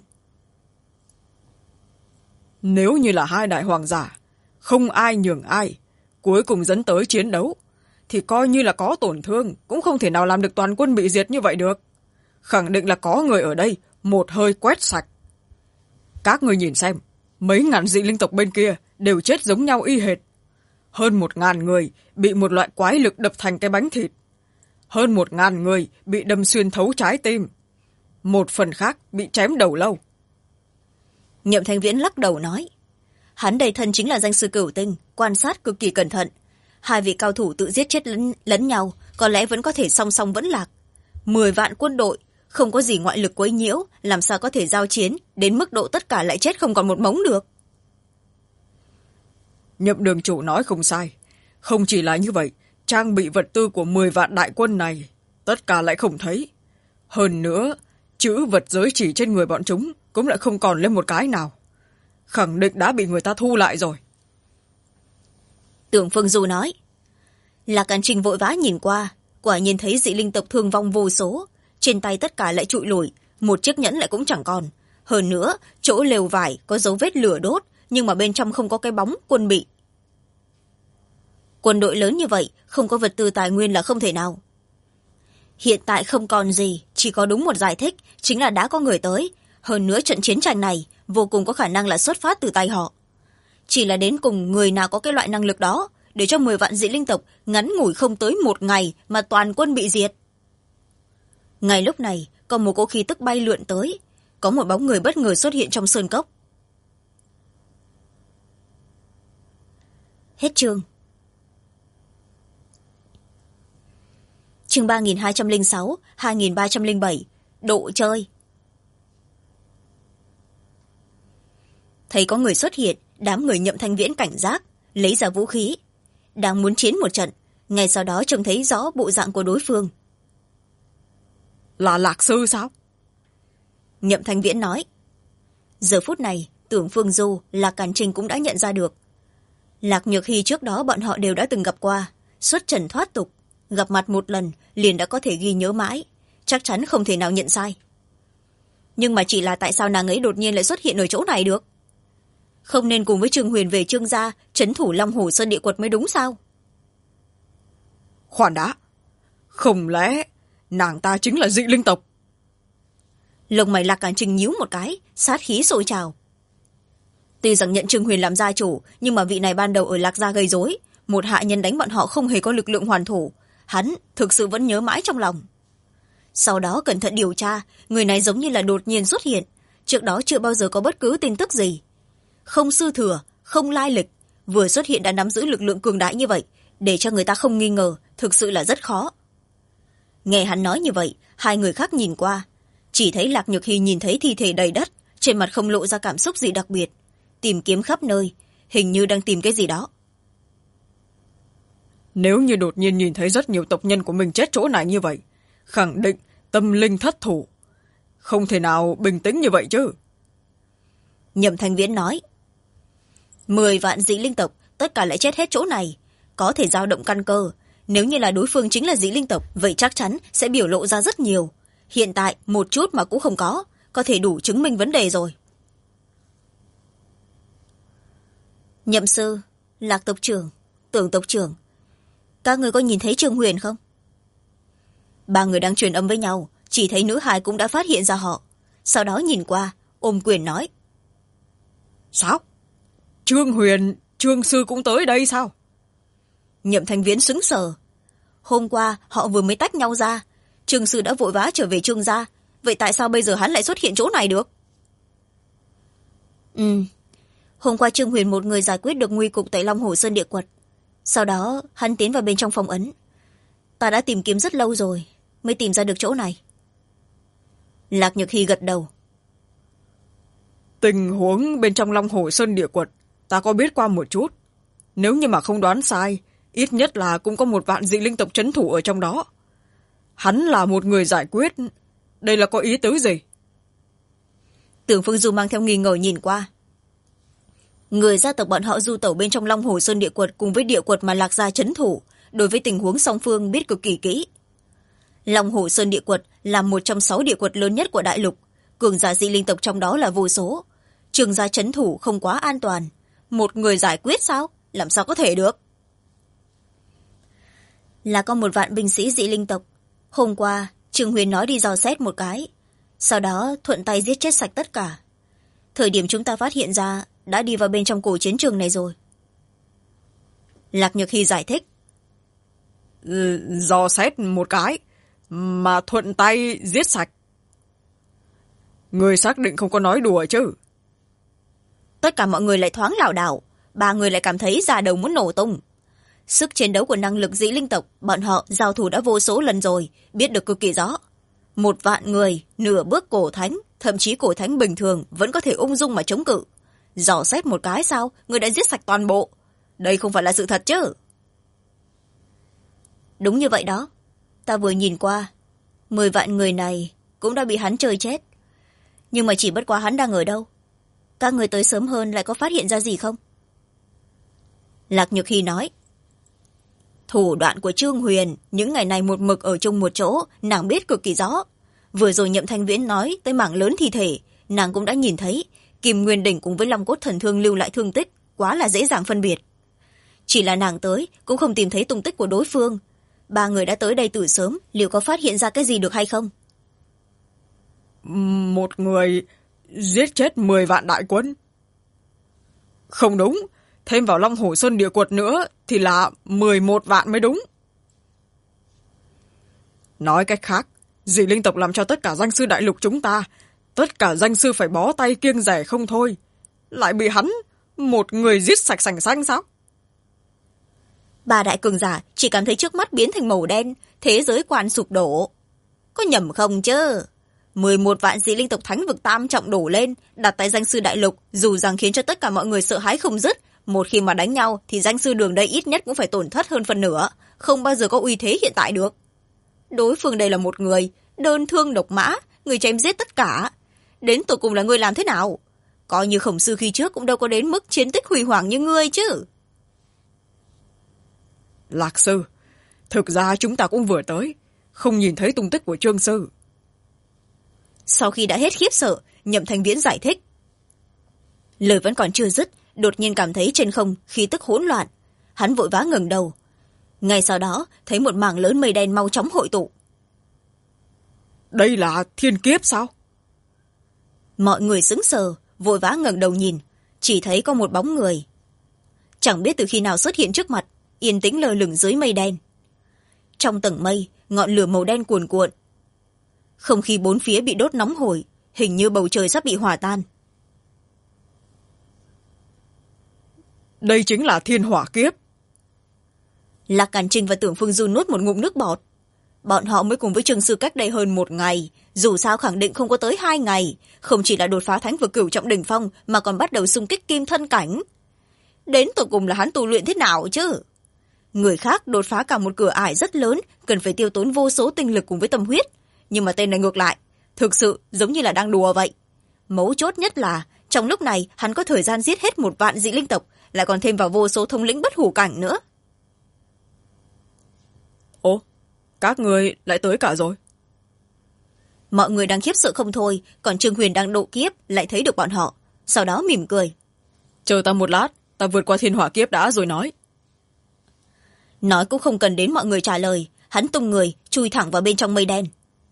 Nếu như là hai đại hoàng giả, không ai nhường ai, cuối cùng dẫn tới chiến đấu, thì coi như là có tổn thương, cũng không thể nào làm được toàn quân bị diệt như vậy được. Khẳng định là có người ở đây một hơi quét sạch. Các người nhìn xem, mấy ngàn dị linh tộc bên kia đều chết giống nhau y hệt. Hơn 1000 người bị một loại quái lực đập thành cái bánh thịt. Hơn 1000 người bị đâm xuyên thấu trái tim. Một phần khác bị chém đầu lâu. Nhậm Thanh Viễn lắc đầu nói. Hắn đầy thân chính là danh sư Cửu Tinh, quan sát cực kỳ cẩn thận. Hai vị cao thủ tự giết chết lẫn nhau, có lẽ vẫn có thể song song vẫn lạc. 10 vạn quân đội, không có gì ngoại lực quấy nhiễu, làm sao có thể giao chiến, đến mức độ tất cả lại chết không còn một mống được. Nhậm đường chủ nói không sai. Không chỉ là như vậy, trang bị vật tư của 10 vạn đại quân này, tất cả lại không thấy. Hơn nữa, chữ vật giới chỉ trên người bọn chúng cũng lại không còn lên một cái nào. Khẳng định đã bị người ta thu lại rồi. Tưởng Phương Du nói. Lạc Càn Trinh vội vã nhìn qua, quả nhiên thấy dị linh tộc thương vong vô số, trên tay tất cả lại trụi lủi, một chiếc nhẫn lại cũng chẳng còn. Hơn nữa, chỗ lều vải có dấu vết lửa đốt, nhưng mà bên trong không có cái bóng quân bị. Quân đội lớn như vậy, không có vật tư tài nguyên là không thể nào. Hiện tại không còn gì, chỉ có đúng một giải thích, chính là đã có người tới. Hơn nữa trận chiến tranh này, vô cùng có khả năng là xuất phát từ tay họ. Chỉ là đến cùng người nào có cái loại năng lực đó, để cho 10 vạn dị linh tộc ngắn ngủi không tới một ngày mà toàn quân bị diệt. Ngay lúc này, có một cỗ khí tức bay lượn tới, có một bóng người bất ngờ xuất hiện trong sơn cốc. Hết chương. Chương 3206, 2307, độ chơi. Thấy có người xuất hiện, đám người Nhậm Thanh Viễn cảnh giác, lấy ra vũ khí. Đang muốn chiến một trận, ngay sau đó trông thấy rõ bộ dạng của đối phương. Là Lạc Sư sao? Nhậm Thanh Viễn nói. Giờ phút này, Tưởng Phương Du, Lạc Càn Trinh cũng đã nhận ra được. Lạc Nhược Hy trước đó bọn họ đều đã từng gặp qua, xuất trần thoát tục, gặp mặt một lần liền đã có thể ghi nhớ mãi, chắc chắn không thể nào nhận sai. Nhưng mà chỉ là tại sao nàng ấy đột nhiên lại xuất hiện ở chỗ này được? Không nên cùng với Trương Huyền về Trương gia trấn thủ Long Hồ Sơn Địa Quật mới đúng sao? Khoan đã, không lẽ nàng ta chính là dị linh tộc? Lông mày Lạc Càn Trinh nhíu một cái, sát khí sôi trào. Tuy rằng nhận Trương Huyền làm gia chủ, nhưng mà vị này ban đầu ở Lạc gia gây rối, một hạ nhân đánh bọn họ không hề có lực lượng hoàn thủ, hắn thực sự vẫn nhớ mãi trong lòng. Sau đó cẩn thận điều tra, người này giống như là đột nhiên xuất hiện, trước đó chưa bao giờ có bất cứ tin tức gì. Không sư thừa, không lai lịch, vừa xuất hiện đã nắm giữ lực lượng cường đại như vậy, để cho người ta không nghi ngờ, thực sự là rất khó. Nghe hắn nói như vậy, hai người khác nhìn qua, chỉ thấy Lạc Nhược Hy nhìn thấy thi thể đầy đất, trên mặt không lộ ra cảm xúc gì đặc biệt, tìm kiếm khắp nơi, hình như đang tìm cái gì đó. Nếu như đột nhiên nhìn thấy rất nhiều tộc nhân của mình chết chỗ này như vậy, khẳng định tâm linh thất thủ, không thể nào bình tĩnh như vậy chứ. Nhậm Thanh Viễn nói. 10 vạn dị linh tộc, tất cả lại chết hết chỗ này, có thể dao động căn cơ. Nếu như là đối phương chính là dị linh tộc, vậy chắc chắn sẽ biểu lộ ra rất nhiều. Hiện tại một chút mà cũng không có thể đủ chứng minh vấn đề rồi. Nhậm sư, Lạc tộc trưởng, Tưởng tộc trưởng, các người có nhìn thấy Trương Huyền không? Ba người đang truyền âm với nhau, chỉ thấy nữ hài cũng đã phát hiện ra họ, sau đó nhìn qua, ôm quyền nói. Sao? Trương Huyền, Trương sư cũng tới đây sao? Nhậm Thanh Viễn sững sờ. Hôm qua họ vừa mới tách nhau ra, Trương sư đã vội vã trở về Trương gia, vậy tại sao bây giờ hắn lại xuất hiện chỗ này được? Hôm qua Trương Huyền một người giải quyết được nguy cục tại Long Hồ Sơn Địa Quật, sau đó hắn tiến vào bên trong phong ấn. Ta đã tìm kiếm rất lâu rồi mới tìm ra được chỗ này. Lạc Nhược Hy gật đầu. Tình huống bên trong Long Hồ Sơn Địa Quật ta có biết qua một chút. Nếu như mà không đoán sai, ít nhất là cũng có 1 vạn dị linh tộc trấn thủ ở trong đó. Hắn là một người giải quyết, đây là có ý tứ gì? Tưởng Phương Du mang theo nghi ngờ nhìn qua. Người gia tộc bọn họ du tẩu bên trong Long Hồ Sơn địa quật cùng với địa quật mà Lạc gia trấn thủ, đối với tình huống song phương biết cực kỳ kỹ. Long Hồ Sơn địa quật là một trong 6 địa quật lớn nhất của đại lục, cường giả dị linh tộc trong đó là vô số. Trường gia trấn thủ không quá an toàn, một người giải quyết sao? Làm sao có thể được? Là có 1 vạn binh sĩ dị linh tộc. Hôm qua Trương Huyền nói đi dò xét một cái, sau đó thuận tay giết chết sạch tất cả. Thời điểm chúng ta phát hiện ra đã đi vào bên trong cổ chiến trường này rồi. Lạc Nhược Hy giải thích. Dò xét một cái mà thuận tay giết sạch? Người xác định không có nói đùa chứ? Tất cả mọi người lại thoáng lảo đảo, 3 người lại cảm thấy da đầu muốn nổ tung. Sức chiến đấu của năng lực dĩ linh tộc bọn họ giao thủ đã vô số lần rồi, biết được cực kỳ rõ. 1 vạn người, nửa bước cổ thánh, thậm chí cổ thánh bình thường vẫn có thể ung dung mà chống cự. Dò xét một cái sao, người đã giết sạch toàn bộ. Đây không phải là sự thật chứ? Đúng như vậy đó. Ta vừa nhìn qua, 10 vạn người này cũng đã bị hắn chơi chết. Nhưng mà chỉ bất quá hắn đang ở đâu? Các người tới sớm hơn lại có phát hiện ra gì không? Lạc Nhược Hy nói. Thủ đoạn của Trương Huyền những ngày này một mực ở chung một chỗ, nàng biết cực kỳ rõ. Vừa rồi Nhậm Thanh Viễn nói tới mảng lớn thi thể, nàng cũng đã nhìn thấy. Kim Nguyên Đỉnh cùng với Long Cốt Thần Thương lưu lại thương tích, quá là dễ dàng phân biệt. Chỉ là nàng tới cũng không tìm thấy tung tích của đối phương. 3 người đã tới đây từ sớm, liệu có phát hiện ra cái gì được hay không? Một người giết chết 10 vạn đại quân? Không đúng, thêm vào Long Hồ Sơn địa quật nữa thì là 11 vạn mới đúng. Nói cách khác, dị linh tộc làm cho tất cả danh sư đại lục chúng ta, tất cả danh sư phải bó tay kiêng rẻ không thôi. Lại bị hắn một người giết sạch sành xanh sao? 3 đại cường giả chỉ cảm thấy trước mắt biến thành màu đen, thế giới quan sụp đổ. Có nhầm không chứ? 11 vạn dị linh tộc thánh vực tam trọng đổ lên, đặt tại danh sư đại lục, dù rằng khiến cho tất cả mọi người sợ hãi không dứt. Một khi mà đánh nhau thì danh sư đường đây ít nhất cũng phải tổn thất hơn phần nửa, không bao giờ có uy thế hiện tại được. Đối phương đây là một người, đơn thương độc mã, người chém giết tất cả. Đến tụi cùng là người làm thế nào? Coi như Khổng Sư khi trước cũng đâu có đến mức chiến tích huy hoàng như ngươi chứ. Lạc sư, thực ra chúng ta cũng vừa tới, không nhìn thấy tung tích của Trương sư. Sau khi đã hết khiếp sợ, Nhậm Thanh Viễn giải thích. Lời vẫn còn chưa dứt, đột nhiên cảm thấy trên không khí tức hỗn loạn. Hắn vội vã ngẩng đầu. Ngay sau đó thấy một mảng lớn mây đen mau chóng hội tụ. Đây là thiên kiếp sao? Mọi người sững sờ, vội vã ngẩng đầu nhìn, chỉ thấy có một bóng người. Chẳng biết từ khi nào xuất hiện trước mặt, yên tĩnh lơ lửng dưới mây đen. Trong tầng mây, ngọn lửa màu đen cuồn cuộn. Không khí bốn phía bị đốt nóng hổi, hình như bầu trời sắp bị hòa tan. Đây chính là thiên hỏa kiếp. Lạc Càn Trinh và Tưởng Phương Du nuốt một ngụm nước bọt. Bọn họ mới cùng với Trương sư cách đây hơn 1 ngày, dù sao khẳng định không có tới 2 ngày, không chỉ là đột phá thánh vực cửu trọng đỉnh phong mà còn bắt đầu xung kích kim thân cảnh. Đến tột cùng là hắn tu luyện thế nào chứ? Người khác đột phá cả một cửa ải rất lớn, cần phải tiêu tốn vô số tinh lực cùng với tâm huyết, nhưng mà tên này ngược lại, thực sự giống như là đang đùa vậy. Mấu chốt nhất là trong lúc này hắn có thời gian giết hết 1 vạn dị linh tộc, lại còn thêm vào vô số thống lĩnh bất hủ cảnh nữa. Ồ, các người lại tới cả rồi. Mọi người đang khiếp sợ không thôi, còn Trương Huyền đang độ kiếp lại thấy được bọn họ, sau đó mỉm cười. Chờ ta một lát, ta vượt qua thiên hỏa kiếp đã rồi nói. Nói cũng không cần đến mọi người trả lời, hắn tung người chui thẳng vào bên trong mây đen.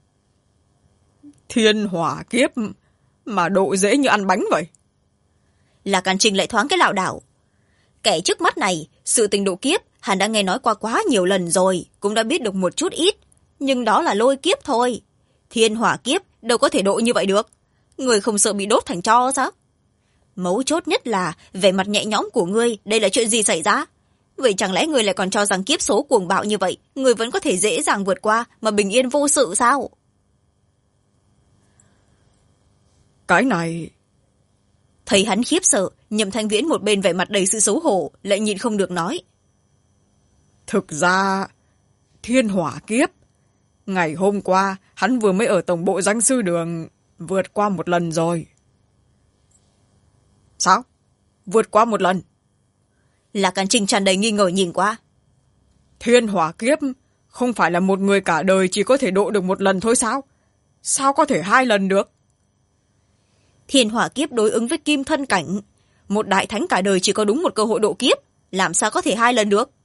Thiên hỏa kiếp mà độ dễ như ăn bánh vậy. Lạc Càn Trinh lại thoáng cái lảo đảo. Kẻ trước mắt này, sự tình độ kiếp hắn đã nghe nói qua quá nhiều lần rồi, cũng đã biết được một chút ít, nhưng đó là lôi kiếp thôi. Thiên hỏa kiếp đâu có thể độ như vậy được. Người không sợ bị đốt thành tro sao? Mấu chốt nhất là vẻ mặt nhẹ nhõm của ngươi, đây là chuyện gì xảy ra? Vậy chẳng lẽ người lại còn cho rằng kiếp số cuồng bạo như vậy người vẫn có thể dễ dàng vượt qua mà bình yên vô sự sao? Cái này... Thấy hắn khiếp sợ, Nhậm Thanh Viễn một bên vẻ mặt đầy sự xấu hổ, lại nhịn không được nói. Thực ra, thiên hỏa kiếp, ngày hôm qua hắn vừa mới ở tổng bộ danh sư đường vượt qua một lần rồi. Sao? Vượt qua một lần? Lạc Càn Trinh tràn đầy nghi ngờ nhìn qua. Thiên hỏa kiếp không phải là một người cả đời chỉ có thể độ được một lần thôi sao? Sao có thể 2 lần được? Thiên hỏa kiếp đối ứng với kim thân cảnh. Một đại thánh cả đời chỉ có đúng một cơ hội độ kiếp, làm sao có thể 2 lần được?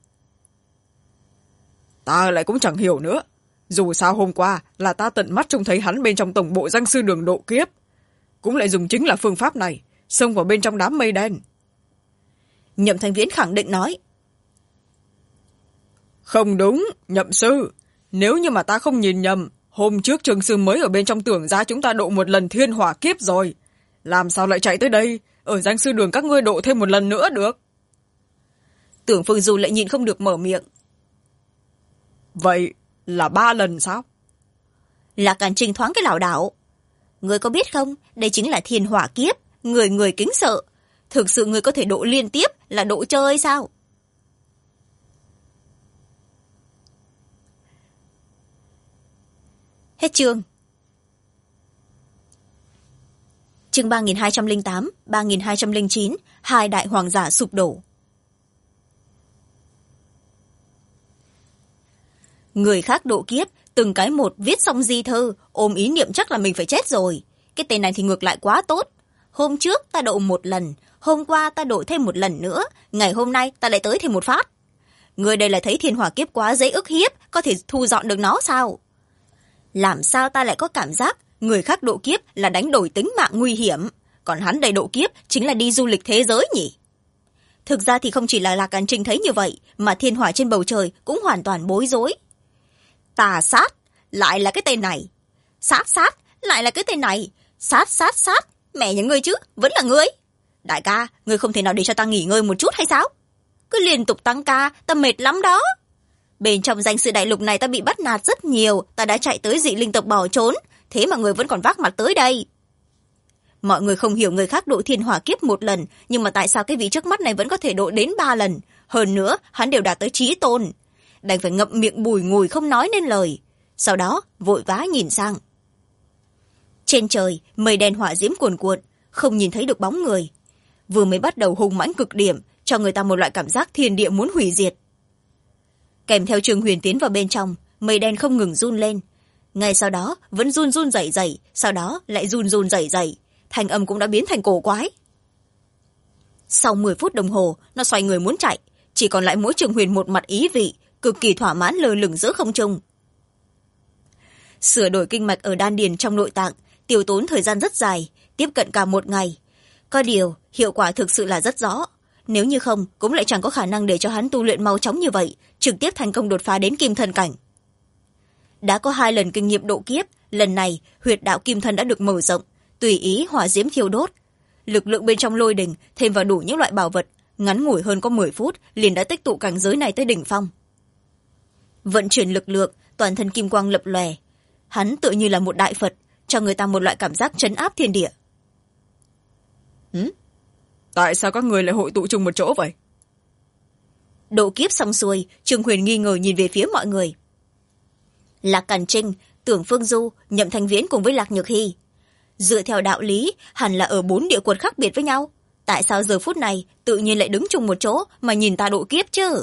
Ta lại cũng chẳng hiểu nữa. Dù sao hôm qua là ta tận mắt trông thấy hắn bên trong tổng bộ danh sư đường độ kiếp. Cũng lại dùng chính là phương pháp này, xông vào bên trong đám mây đen. Nhậm Thanh Viễn khẳng định nói. Không đúng, Nhậm sư. Nếu như mà ta không nhìn nhầm, hôm trước trường sư mới ở bên trong tưởng ra chúng ta độ một lần thiên hỏa kiếp rồi. Làm sao lại chạy tới đây, ở danh sư đường các ngươi độ thêm một lần nữa được? Tưởng Phương Du lại nhìn không được mở miệng. Vậy là 3 lần sao? Lạc Càn Trinh thoáng cái lảo đảo. Người có biết không, đây chính là thiên hỏa kiếp, người người kính sợ. Thực sự người có thể độ liên tiếp là độ chơi sao? Hết chương. Chương 3208, 3209, 2 đại hoàng giả sụp đổ. Người khác độ kiếp, từng cái một viết xong di thư, ôm ý niệm chắc là mình phải chết rồi. Cái tên này thì ngược lại quá tốt. Hôm trước ta độ 1 lần, hôm qua ta độ thêm 1 lần nữa, ngày hôm nay ta lại tới thêm 1 phát. Người đây là thấy thiên hỏa kiếp quá dễ ức hiếp, có thể thu dọn được nó sao? Làm sao ta lại có cảm giác người khác độ kiếp là đánh đổi tính mạng nguy hiểm, còn hắn đây độ kiếp chính là đi du lịch thế giới nhỉ? Thực ra thì không chỉ là Lạc Càn Trinh thấy như vậy, mà thiên hỏa trên bầu trời cũng hoàn toàn bối rối. Tà sát, lại là cái tên này. Sát sát, lại là cái tên này. Sát sát sát, mẹ nhà ngươi chứ, vẫn là ngươi. Đại ca, ngươi không thể nào để cho ta nghỉ ngơi một chút hay sao? Cứ liên tục tăng ca, ta mệt lắm đó. Bên trong danh sự đại lục này ta bị bắt nạt rất nhiều, ta đã chạy tới dị linh tộc bỏ trốn, thế mà người vẫn còn vác mặt tới đây. Mọi người không hiểu người khác độ thiên hỏa kiếp 1 lần, nhưng mà tại sao cái vị trước mắt này vẫn có thể độ đến 3 lần? Hơn nữa, hắn đều đạt tới chí tôn. Đành phải ngậm miệng bùi ngùi không nói nên lời. Sau đó, vội vã nhìn sang. Trên trời, mây đen hỏa diễm cuồn cuộn, không nhìn thấy được bóng người. Vừa mới bắt đầu hùng mãnh cực điểm, cho người ta một loại cảm giác thiên địa muốn hủy diệt. Kèm theo Trường Huyền tiến vào bên trong, mây đen không ngừng run lên. Ngay sau đó, vẫn run run rẩy rẩy, sau đó lại run run rẩy rẩy. Thanh âm cũng đã biến thành cổ quái. Sau 10 phút đồng hồ, nó xoay người muốn chạy, chỉ còn lại mỗi Trường Huyền một mặt ý vị, cực kỳ thỏa mãn lơ lửng giữa không trung. Sửa đổi kinh mạch ở đan điền trong nội tạng, tiêu tốn thời gian rất dài, tiếp cận cả 1 ngày. Có điều, hiệu quả thực sự là rất rõ. Nếu như không, cũng lại chẳng có khả năng để cho hắn tu luyện mau chóng như vậy, trực tiếp thành công đột phá đến kim thân cảnh. Đã có 2 lần kinh nghiệm độ kiếp, lần này huyệt đạo kim thân đã được mở rộng, tùy ý hỏa diễm thiêu đốt. Lực lượng bên trong lôi đình thêm vào đủ những loại bảo vật, ngắn ngủi hơn có 10 phút liền đã tích tụ cảnh giới này tới đỉnh phong. Vận chuyển lực lượng, toàn thân kim quang lập lòe. Hắn tựa như là một đại Phật, cho người ta một loại cảm giác trấn áp thiên địa. Tại sao các người lại hội tụ chung một chỗ vậy? Độ kiếp xong xuôi, Trường Huyền nghi ngờ nhìn về phía mọi người. Lạc Càn Trinh, Tưởng Phương Du, Nhậm Thanh Viễn cùng với Lạc Nhược Hy. Dựa theo đạo lý, hẳn là ở 4 địa quật khác biệt với nhau. Tại sao giờ phút này tự nhiên lại đứng chung một chỗ mà nhìn ta độ kiếp chứ?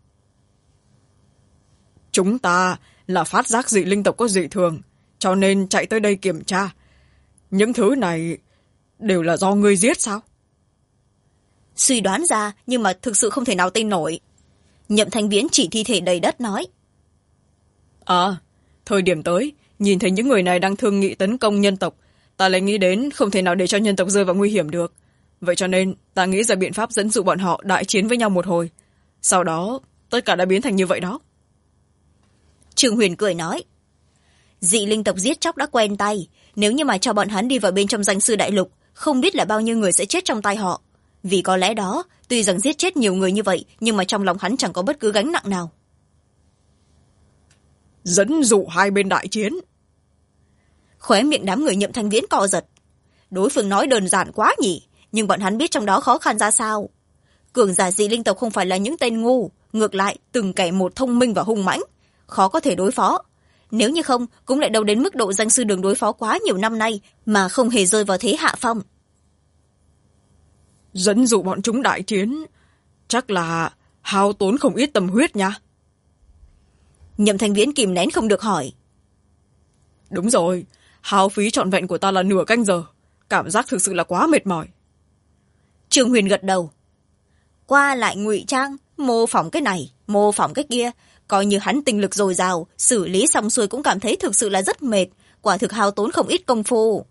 Chúng ta là phát giác dị linh tộc có dị thường, cho nên chạy tới đây kiểm tra. Những thứ này đều là do ngươi giết sao? Suy đoán ra, nhưng mà thực sự không thể nào tin nổi. Nhậm Thanh Viễn chỉ thi thể đầy đất nói. Thời điểm tới, nhìn thấy những người này đang thương nghị tấn công nhân tộc, ta lại nghĩ đến không thể nào để cho nhân tộc rơi vào nguy hiểm được. Vậy cho nên, ta nghĩ ra biện pháp dẫn dụ bọn họ đại chiến với nhau một hồi. Sau đó, tất cả đã biến thành như vậy đó. Trường Huyền cười nói. Dị linh tộc giết chóc đã quen tay, nếu như mà cho bọn hắn đi vào bên trong danh sư đại lục, không biết là bao nhiêu người sẽ chết trong tay họ. Vì có lẽ đó, tuy rằng giết chết nhiều người như vậy, nhưng mà trong lòng hắn chẳng có bất cứ gánh nặng nào. Dẫn dụ hai bên đại chiến. Khóe miệng đám người Nhậm Thanh Viễn co giật. Đối phương nói đơn giản quá nhỉ, nhưng bọn hắn biết trong đó khó khăn ra sao. Cường giả dị linh tộc không phải là những tên ngu, ngược lại từng kẻ một thông minh và hung mãnh, khó có thể đối phó. nếu như không cũng lại đâu đến mức độ danh sư đường đối phó quá nhiều năm nay mà không hề rơi vào thế hạ phong. Dẫn dụ bọn chúng đại chiến chắc là hao tốn không ít tâm huyết nha. Nhậm Thanh Viễn kìm nén không được hỏi. Đúng rồi, hao phí trọn vẹn của ta là nửa canh giờ, cảm giác thực sự là quá mệt mỏi. Trương Huyền gật đầu. Qua lại ngụy trang, mô phỏng cái này mô phỏng cái kia, coi như hắn tinh lực dồi dào, xử lý xong xuôi cũng cảm thấy thực sự là rất mệt, quả thực hao tốn không ít công phu.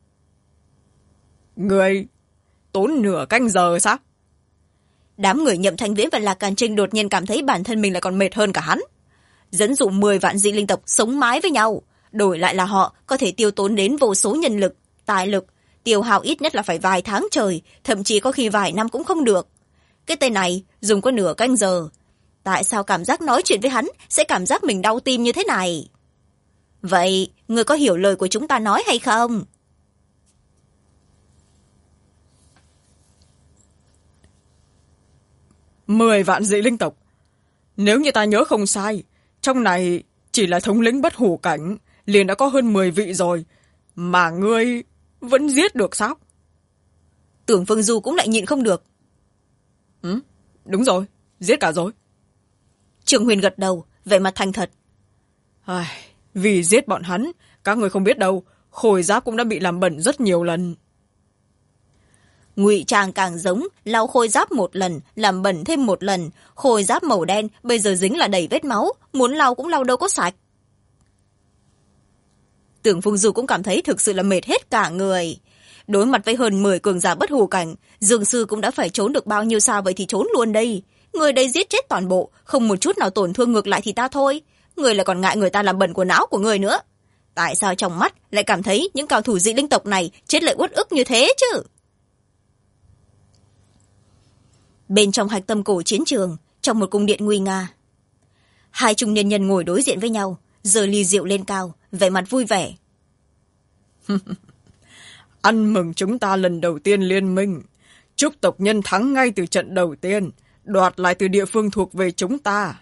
Người tốn nửa canh giờ sao? Đám người Nhậm Thanh Viễn và Lạc Càn Trinh đột nhiên cảm thấy bản thân mình lại còn mệt hơn cả hắn. Dẫn dụ 10 vạn dị linh tộc sống mái với nhau, đổi lại là họ có thể tiêu tốn đến vô số nhân lực, tài lực, tiêu hao ít nhất là phải vài tháng trời, thậm chí có khi vài năm cũng không được. Cái tên này dùng có nửa canh giờ, tại sao cảm giác nói chuyện với hắn sẽ cảm giác mình đau tim như thế này? Vậy người có hiểu lời của chúng ta nói hay không? Mười vạn dị linh tộc. Nếu như ta nhớ không sai, trong này chỉ là thống lĩnh bất hủ cảnh liền đã có hơn 10 vị rồi, mà ngươi vẫn giết được sao? Tưởng Phương Du cũng lại nhịn không được. Đúng rồi, giết cả rồi. Trường Huyền gật đầu, vẻ mặt thành thật. Vì giết bọn hắn, các người không biết đâu, khôi giáp cũng đã bị làm bẩn rất nhiều lần. Ngụy trang càng giống, lau khôi giáp một lần, làm bẩn thêm một lần, khôi giáp màu đen bây giờ dính là đầy vết máu, muốn lau cũng lau đâu có sạch. Tưởng Phương Du cũng cảm thấy thực sự là mệt hết cả người. Đối mặt với hơn 10 cường giả bất hủ cảnh, Dương Sư cũng đã phải trốn được bao nhiêu sao, vậy thì trốn luôn đây. Người đây giết chết toàn bộ, không một chút nào tổn thương, ngược lại thì ta thôi. Người lại còn ngại người ta làm bẩn quần áo của người nữa. Tại sao trong mắt lại cảm thấy những cao thủ dị linh tộc này chết lại uất ức như thế chứ? Bên trong hạch tâm cổ chiến trường, trong một cung điện nguy nga, hai trung niên nhân ngồi đối diện với nhau, giơ ly rượu lên cao, vẻ mặt vui vẻ. Ăn mừng chúng ta lần đầu tiên liên minh, chúc tộc nhân thắng ngay từ trận đầu tiên, đoạt lại từ địa phương thuộc về chúng ta.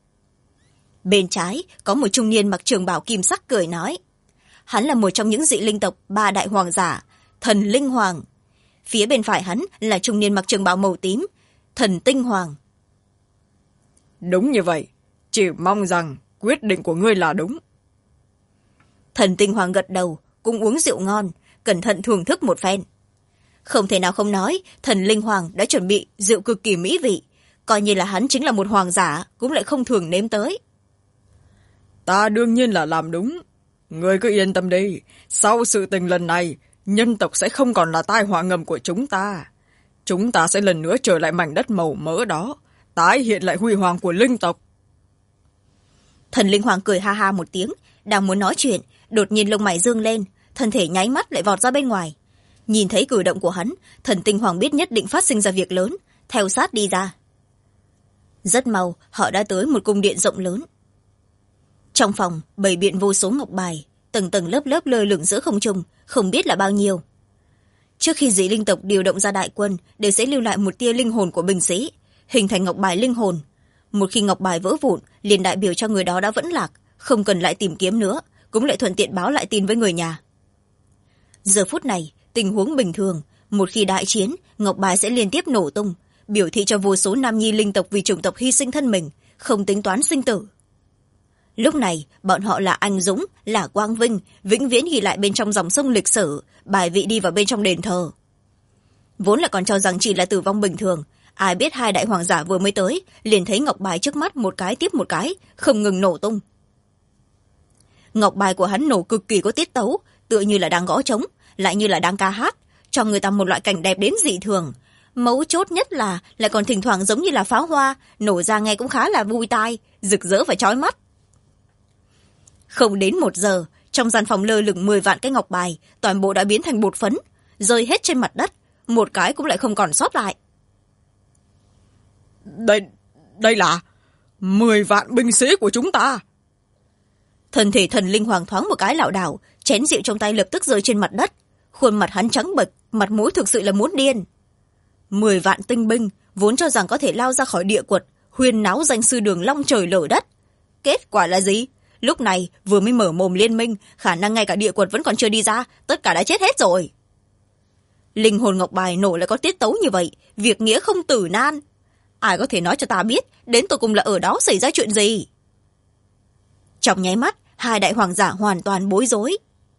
Bên trái có một trung niên mặc trường bào kim sắc cười nói. Hắn là một trong những dị linh tộc 3 đại hoàng giả, Thần Linh Hoàng. Phía bên phải hắn là trung niên mặc trường bào màu tím, Thần Tinh Hoàng. Đúng như vậy, chỉ mong rằng quyết định của ngươi là đúng. Thần Tinh Hoàng gật đầu, cũng uống rượu ngon, cẩn thận thưởng thức một phen. Không thể nào không nói, Thần Linh Hoàng đã chuẩn bị rượu cực kỳ mỹ vị, coi như là hắn chính là một hoàng giả cũng lại không thường nếm tới. Ta đương nhiên là làm đúng. Ngươi cứ yên tâm đi, sau sự tình lần này, nhân tộc sẽ không còn là tai họa ngầm của chúng ta. Chúng ta sẽ lần nữa trở lại mảnh đất màu mỡ đó, tái hiện lại huy hoàng của linh tộc. Thần Linh Hoàng cười ha ha một tiếng, đang muốn nói chuyện, đột nhiên lông mày dương lên, thân thể nháy mắt lại vọt ra bên ngoài. Nhìn thấy cử động của hắn, Thần Tinh Hoàng biết nhất định phát sinh ra việc lớn, theo sát đi ra. Rất mau, họ đã tới một cung điện rộng lớn. Trong phòng bày biện vô số ngọc bài, tầng tầng lớp lớp lơ lửng giữa không trung, không biết là bao nhiêu. Trước khi dị linh tộc điều động ra đại quân, đều sẽ lưu lại một tia linh hồn của binh sĩ, hình thành ngọc bài linh hồn. Một khi ngọc bài vỡ vụn, liền đại biểu cho người đó đã vẫn lạc, không cần lại tìm kiếm nữa, cũng lại thuận tiện báo lại tin với người nhà. Giờ phút này, tình huống bình thường, một khi đại chiến, ngọc bài sẽ liên tiếp nổ tung, biểu thị cho vô số nam nhi linh tộc vì chủng tộc hy sinh thân mình, không tính toán sinh tử. Lúc này, bọn họ là anh dũng, là quang vinh, vĩnh viễn ghi lại bên trong dòng sông lịch sử, bài vị đi vào bên trong đền thờ. Vốn là còn cho rằng chỉ là tử vong bình thường, ai biết hai đại hoàng giả vừa mới tới, liền thấy ngọc bài trước mắt một cái tiếp một cái, không ngừng nổ tung. Ngọc bài của hắn nổ cực kỳ có tiết tấu, tựa như là đang gõ trống, lại như là đang ca hát, cho người ta một loại cảnh đẹp đến dị thường. Mấu chốt nhất là lại còn thỉnh thoảng giống như là pháo hoa, nổ ra nghe cũng khá là vui tai, rực rỡ và chói mắt. Không đến 1 giờ, trong gian phòng lơ lửng 10 vạn cái ngọc bài, toàn bộ đã biến thành bột phấn, rơi hết trên mặt đất, một cái cũng lại không còn sót lại. Đây là 10 vạn binh sĩ của chúng ta. Thân thể Thần Linh Hoàng thoáng một cái lảo đảo, chén rượu trong tay lập tức rơi trên mặt đất, khuôn mặt hắn trắng bệch, mặt mũi thực sự là muốn điên. 10 vạn tinh binh vốn cho rằng có thể lao ra khỏi địa quật, huyên náo danh sư đường long trời lở đất. Kết quả là gì? lúc này vừa mới mở mồm liên minh, khả năng ngay cả địa quật vẫn còn chưa đi ra, tất cả đã chết hết rồi. Linh hồn ngọc bài nổ lại có tiết tấu như vậy, việc nghĩa không tử nan. Ai có thể nói cho ta biết đến tột cùng là ở đó xảy ra chuyện gì? Trong nháy mắt, hai đại hoàng giả hoàn toàn bối rối.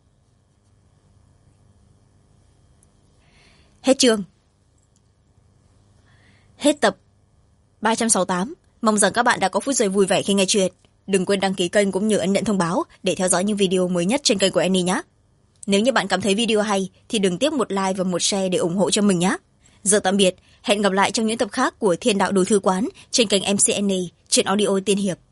Hết chương. Hết tập 368. Mong rằng các bạn đã có phút giây vui vẻ khi nghe chuyện. Đừng quên đăng ký kênh cũng như ấn nhận thông báo để theo dõi những video mới nhất trên kênh của Annie nhé. Nếu như bạn cảm thấy video hay thì đừng tiếc một like và một share để ủng hộ cho mình nhé. Giờ tạm biệt, hẹn gặp lại trong những tập khác của Thiên Đạo Đồ Thư Quán trên kênh MC Annie trên audio Tiên Hiệp.